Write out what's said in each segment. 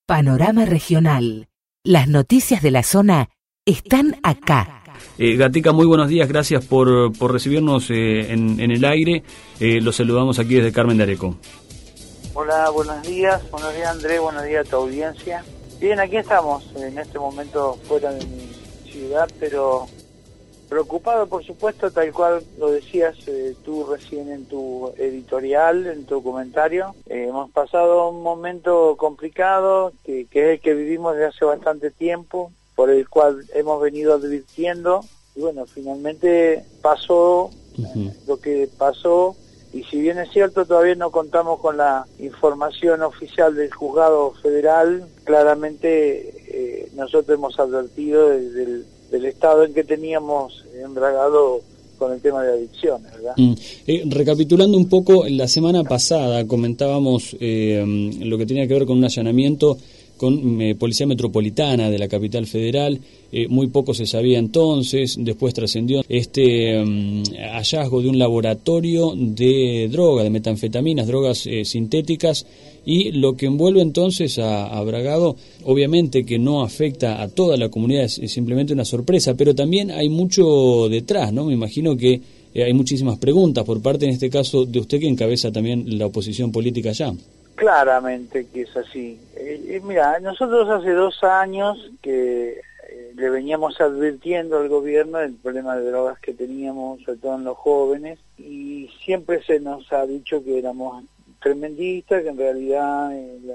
Panorama Regional. Las noticias de la zona están acá. Gatica, muy buenos días, gracias por recibirnos en el aire. Los saludamos aquí desde Carmen de Areco. Hola, buenos días Andrés, buenos días a tu audiencia. Bien, aquí estamos, en este momento fuera de mi ciudad, pero preocupado, por supuesto, tal cual lo decías tú recién en tu editorial, en tu comentario. Hemos pasado un momento complicado, que es el que vivimos desde hace bastante tiempo, por el cual hemos venido advirtiendo, y bueno, finalmente pasó lo que pasó, y si bien es cierto, todavía no contamos con la información oficial del Juzgado Federal, claramente nosotros hemos advertido del estado en que teníamos embragado con el tema de adicciones, ¿verdad? Recapitulando un poco, la semana pasada comentábamos lo que tenía que ver con un allanamiento con Policía Metropolitana de la capital federal. Muy poco se sabía entonces, después trascendió este hallazgo de un laboratorio de droga, de metanfetaminas, drogas sintéticas, y lo que envuelve entonces a Bragado, obviamente que no afecta a toda la comunidad, es simplemente una sorpresa, pero también hay mucho detrás, ¿no? Me imagino que hay muchísimas preguntas por parte, en este caso, de usted que encabeza también la oposición política allá. Claramente que es así. Mira, nosotros hace 2 años que le veníamos advirtiendo al gobierno del problema de drogas que teníamos, sobre todo en los jóvenes, y siempre se nos ha dicho que éramos tremendistas, que en realidad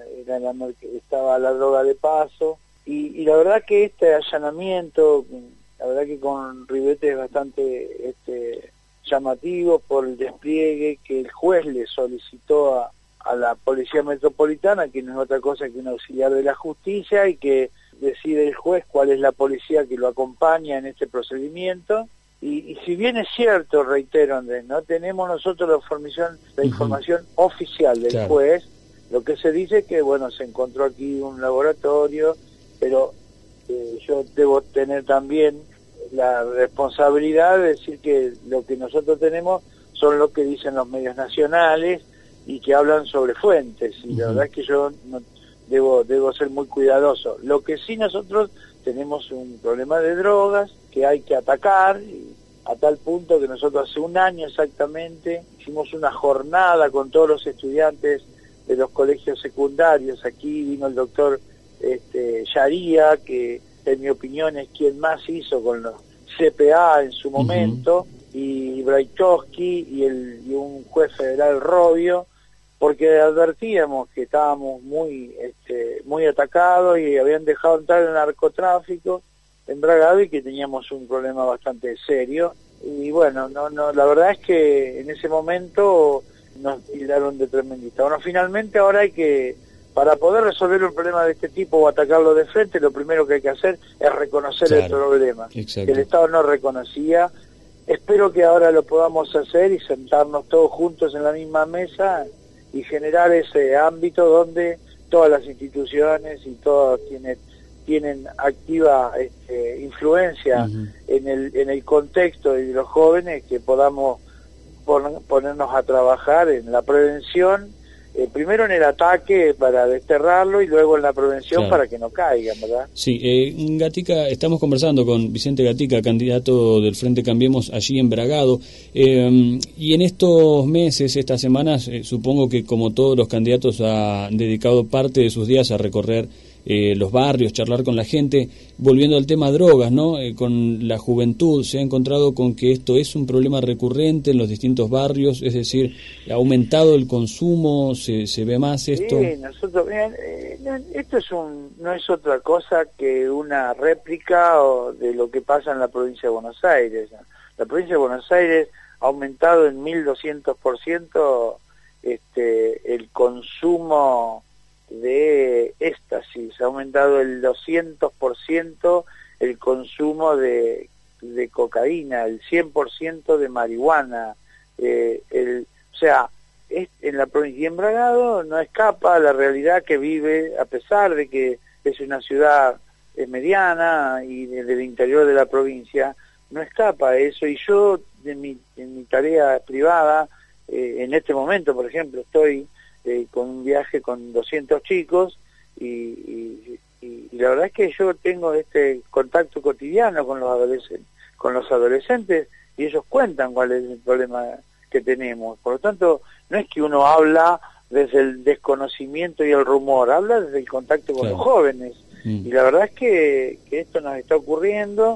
estaba la droga de paso, y la verdad que este allanamiento, la verdad que con ribetes bastante llamativos por el despliegue que el juez le solicitó a la Policía Metropolitana, que no es otra cosa que un auxiliar de la justicia, y que decide el juez cuál es la policía que lo acompaña en este procedimiento. Y si bien es cierto, reitero, Andrés, no tenemos nosotros la información oficial del juez, lo que se dice es que, bueno, se encontró aquí un laboratorio, pero yo debo tener también la responsabilidad de decir que lo que nosotros tenemos son lo que dicen los medios nacionales y que hablan sobre fuentes, y la verdad es que yo no debo ser muy cuidadoso. Lo que sí, nosotros tenemos un problema de drogas que hay que atacar, a tal punto que nosotros hace 1 año exactamente hicimos una jornada con todos los estudiantes de los colegios secundarios. Aquí vino el doctor Yaría, que en mi opinión es quien más hizo con los CPA en su momento, y Braitovsky y un juez federal, Robio, porque advertíamos que estábamos muy atacados y habían dejado entrar el narcotráfico en Bragado y que teníamos un problema bastante serio. Y bueno, la verdad es que en ese momento nos tiraron de tremendista. Bueno, finalmente ahora para poder resolver un problema de este tipo o atacarlo de frente, lo primero que hay que hacer es reconocer el problema. Exacto. Que el Estado no reconocía. Espero que ahora lo podamos hacer y sentarnos todos juntos en la misma mesa y generar ese ámbito donde todas las instituciones y todos tienen activa influencia en el contexto de los jóvenes, que podamos ponernos a trabajar en la prevención, primero en el ataque para desterrarlo y luego en la prevención para que no caigan, ¿verdad? Sí, Gatica, estamos conversando con Vicente Gatica, candidato del Frente Cambiemos allí en Bragado, y en estos meses, estas semanas, supongo que como todos los candidatos ha dedicado parte de sus días a recorrer los barrios, charlar con la gente. Volviendo al tema drogas, ¿no? Con la juventud se ha encontrado con que esto es un problema recurrente en los distintos barrios, es decir, ha aumentado el consumo, se ve más esto. Sí, nosotros, esto no es otra cosa que una réplica de lo que pasa en la provincia de Buenos Aires. La provincia de Buenos Aires ha aumentado en 1200% el consumo de éxtasis, ha aumentado el 200% el consumo de cocaína, el 100% de marihuana, o sea, en la provincia de Bragado no escapa la realidad que vive, a pesar de que es una ciudad mediana y del interior de la provincia, no escapa eso. Y yo, en mi tarea privada, en este momento, por ejemplo, estoy con un viaje con 200 chicos y la verdad es que yo tengo este contacto cotidiano con los adolescentes y ellos cuentan cuál es el problema que tenemos. Por lo tanto, no es que uno habla desde el desconocimiento y el rumor, habla desde el contacto con los jóvenes. Y la verdad es que esto nos está ocurriendo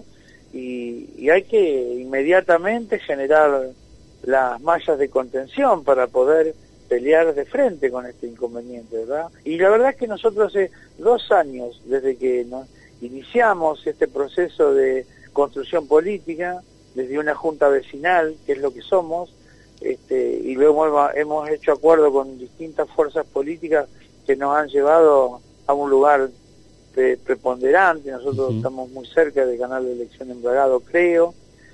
y hay que inmediatamente generar las mallas de contención para poder pelear de frente con este inconveniente, ¿verdad? Y la verdad es que nosotros hace 2 años, desde que iniciamos este proceso de construcción política, desde una junta vecinal, que es lo que somos, y luego hemos hecho acuerdo con distintas fuerzas políticas que nos han llevado a un lugar preponderante. Nosotros estamos muy cerca del canal de elección en Bragado, creo,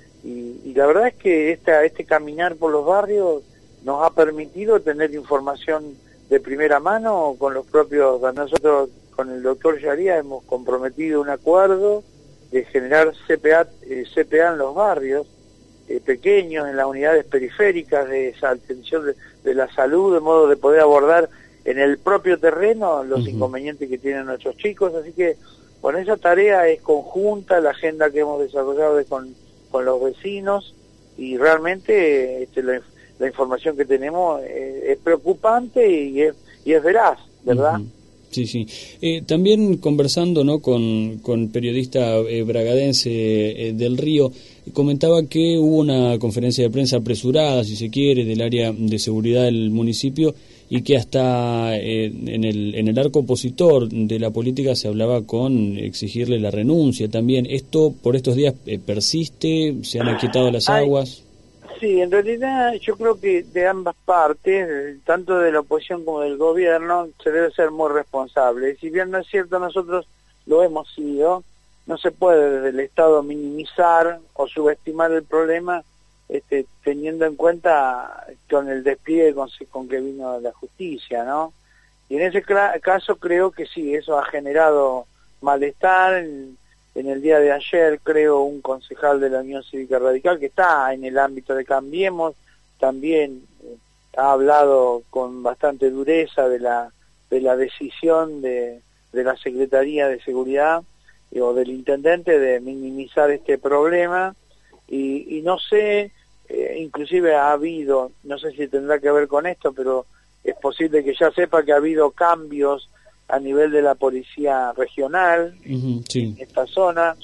y la verdad es que este caminar por los barrios nos ha permitido tener información de primera mano con los propios. Nosotros con el doctor Yaría hemos comprometido un acuerdo de generar CPA en los barrios pequeños, en las unidades periféricas de esa atención de la salud, de modo de poder abordar en el propio terreno los inconvenientes que tienen nuestros chicos. Así que, bueno, esa tarea es conjunta, la agenda que hemos desarrollado es con los vecinos, y realmente la información que tenemos es preocupante y es veraz, ¿verdad? Sí, sí. También conversando, ¿no?, con periodista bragadense del Río, comentaba que hubo una conferencia de prensa apresurada, si se quiere, del área de seguridad del municipio, y que hasta en el arco opositor de la política se hablaba con exigirle la renuncia también. ¿Esto por estos días persiste? ¿Se han aquietado las aguas? Sí, en realidad yo creo que de ambas partes, tanto de la oposición como del gobierno, se debe ser muy responsable. Si bien no es cierto, nosotros lo hemos sido, no se puede desde el Estado minimizar o subestimar el problema, teniendo en cuenta con el despliegue con que vino la justicia, ¿no? Y en ese caso creo que sí, eso ha generado malestar. En el día de ayer, creo, un concejal de la Unión Cívica Radical, que está en el ámbito de Cambiemos, también ha hablado con bastante dureza de la decisión de la Secretaría de Seguridad o del Intendente de minimizar este problema, y no sé, inclusive ha habido, no sé si tendrá que ver con esto, pero es posible que ya sepa que ha habido cambios a nivel de la policía regional en esta zona.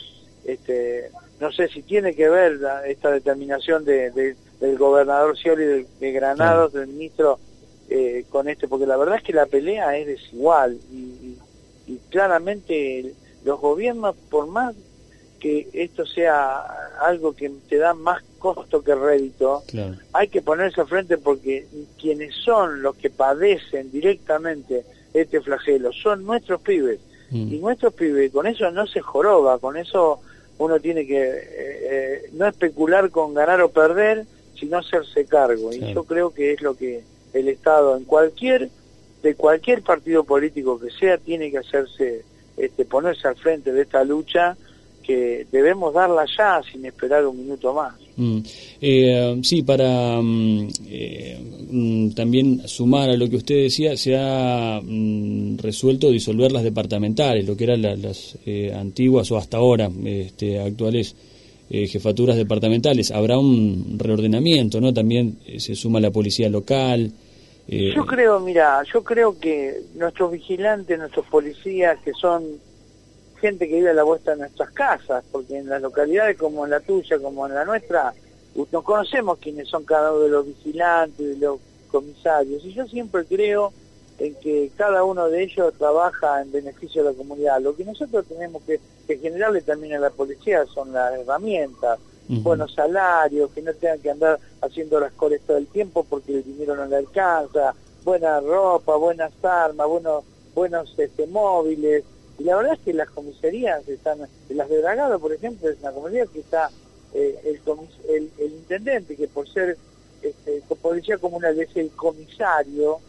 No sé si tiene que ver esta determinación del gobernador Scioli de Granados, del ministro, con porque la verdad es que la pelea es desigual y claramente los gobiernos, por más que esto sea algo que te da más costo que rédito, hay que ponerse al frente, porque quienes son los que padecen directamente este flagelo son nuestros pibes, y nuestros pibes, con eso no se joroba, con eso uno tiene que no especular con ganar o perder, sino hacerse cargo. Y yo creo que es lo que el Estado, de cualquier partido político que sea, tiene que hacerse, ponerse al frente de esta lucha, que debemos darla ya, sin esperar un minuto más. Sí, para también sumar a lo que usted decía, se ha resuelto disolver las departamentales, lo que eran las antiguas o hasta ahora actuales jefaturas departamentales. Habrá un reordenamiento, ¿no? También se suma la policía local. Yo creo que nuestros vigilantes, nuestros policías, que son gente que vive a la vuelta de nuestras casas, porque en las localidades como en la tuya, como en la nuestra, nos conocemos quiénes son cada uno de los vigilantes, de los comisarios, y yo siempre creo en que cada uno de ellos trabaja en beneficio de la comunidad. Lo que nosotros tenemos que generarle también a la policía son las herramientas, buenos salarios, que no tengan que andar haciendo las coles todo el tiempo porque el dinero no le alcanza, buena ropa, buenas armas, buenos móviles. Y la verdad es que las comisarías están, las de Bragado, por ejemplo, es una comisaría que está el intendente, que por ser policía comunal es el comisario,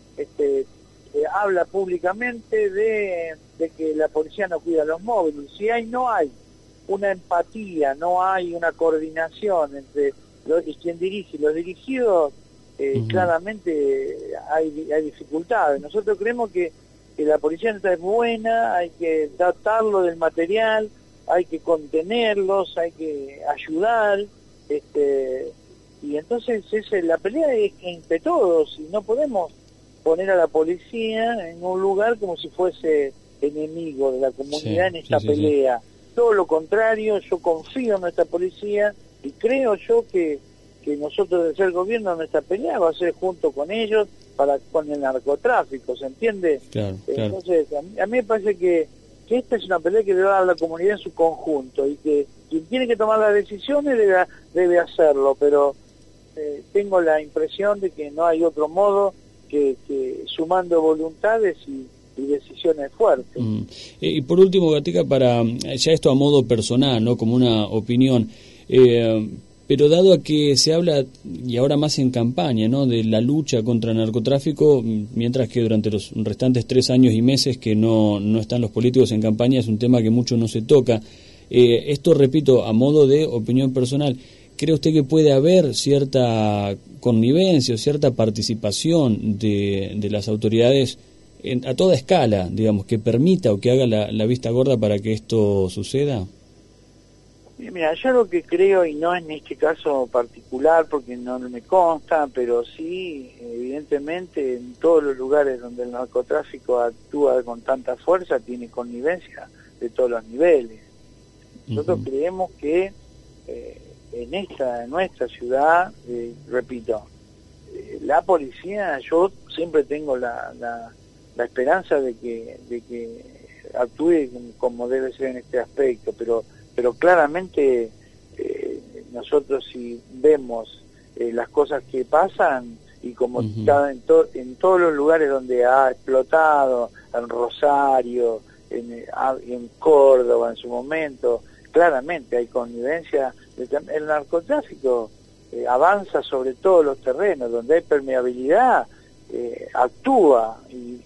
habla públicamente de que la policía no cuida los móviles. Si no hay una empatía, no hay una coordinación entre quien dirige y los dirigidos, claramente hay dificultades. Nosotros creemos que que la policía nuestra es buena, hay que tratarlo del material, hay que contenerlos, hay que ayudar, y entonces la pelea es entre todos, y no podemos poner a la policía en un lugar como si fuese enemigo de la comunidad en esta pelea. Todo lo contrario, yo confío en nuestra policía y creo yo que nosotros, de ser gobierno, nuestra pelea va a ser junto con ellos con el narcotráfico, ¿se entiende? Claro. Entonces, a mí me parece que esta es una pelea que debe dar la comunidad en su conjunto, y que quien tiene que tomar las decisiones debe hacerlo, pero tengo la impresión de que no hay otro modo que sumando voluntades y decisiones fuertes. Y por último, Gatica, para ya esto a modo personal, ¿no? Como una opinión, pero dado a que se habla, y ahora más en campaña, ¿no?, de la lucha contra el narcotráfico, mientras que durante los restantes 3 años y meses que no están los políticos en campaña, es un tema que mucho no se toca. Esto, repito, a modo de opinión personal, ¿cree usted que puede haber cierta connivencia o cierta participación de las autoridades a toda escala, digamos, que permita o que haga la vista gorda para que esto suceda? Mira, yo lo que creo, y no en este caso particular porque no me consta, pero sí, evidentemente, en todos los lugares donde el narcotráfico actúa con tanta fuerza, tiene connivencia de todos los niveles. Nosotros creemos que en nuestra ciudad, repito, la policía, yo siempre tengo la esperanza de que actúe como debe ser en este aspecto, pero claramente nosotros, si vemos las cosas que pasan, y como está en todos los lugares donde ha explotado, en Rosario, en Córdoba en su momento, claramente hay connivencia. El narcotráfico avanza sobre todos los terrenos, donde hay permeabilidad, actúa,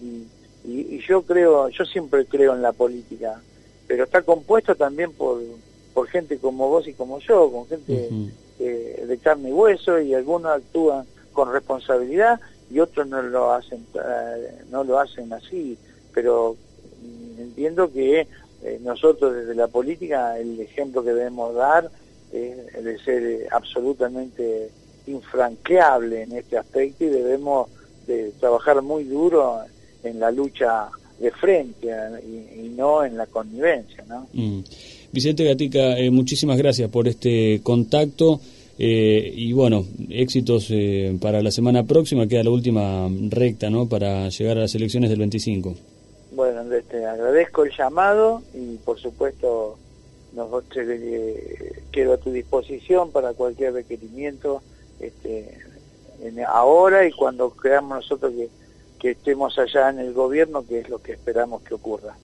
y yo siempre creo en la política, pero está compuesto también por gente como vos y como yo, con gente de carne y hueso, y algunos actúan con responsabilidad y otros no lo hacen así, pero entiendo que nosotros desde la política el ejemplo que debemos dar es de ser absolutamente infranqueable en este aspecto, y debemos de trabajar muy duro en la lucha de frente y no en la connivencia, ¿no? Vicente Gatica, muchísimas gracias por este contacto, y bueno, éxitos para la semana próxima. Queda la última recta, ¿no?, para llegar a las elecciones del 25. Bueno, Andrés, te agradezco el llamado y por supuesto quedo a tu disposición para cualquier requerimiento ahora y cuando creamos nosotros que estemos allá en el gobierno, que es lo que esperamos que ocurra.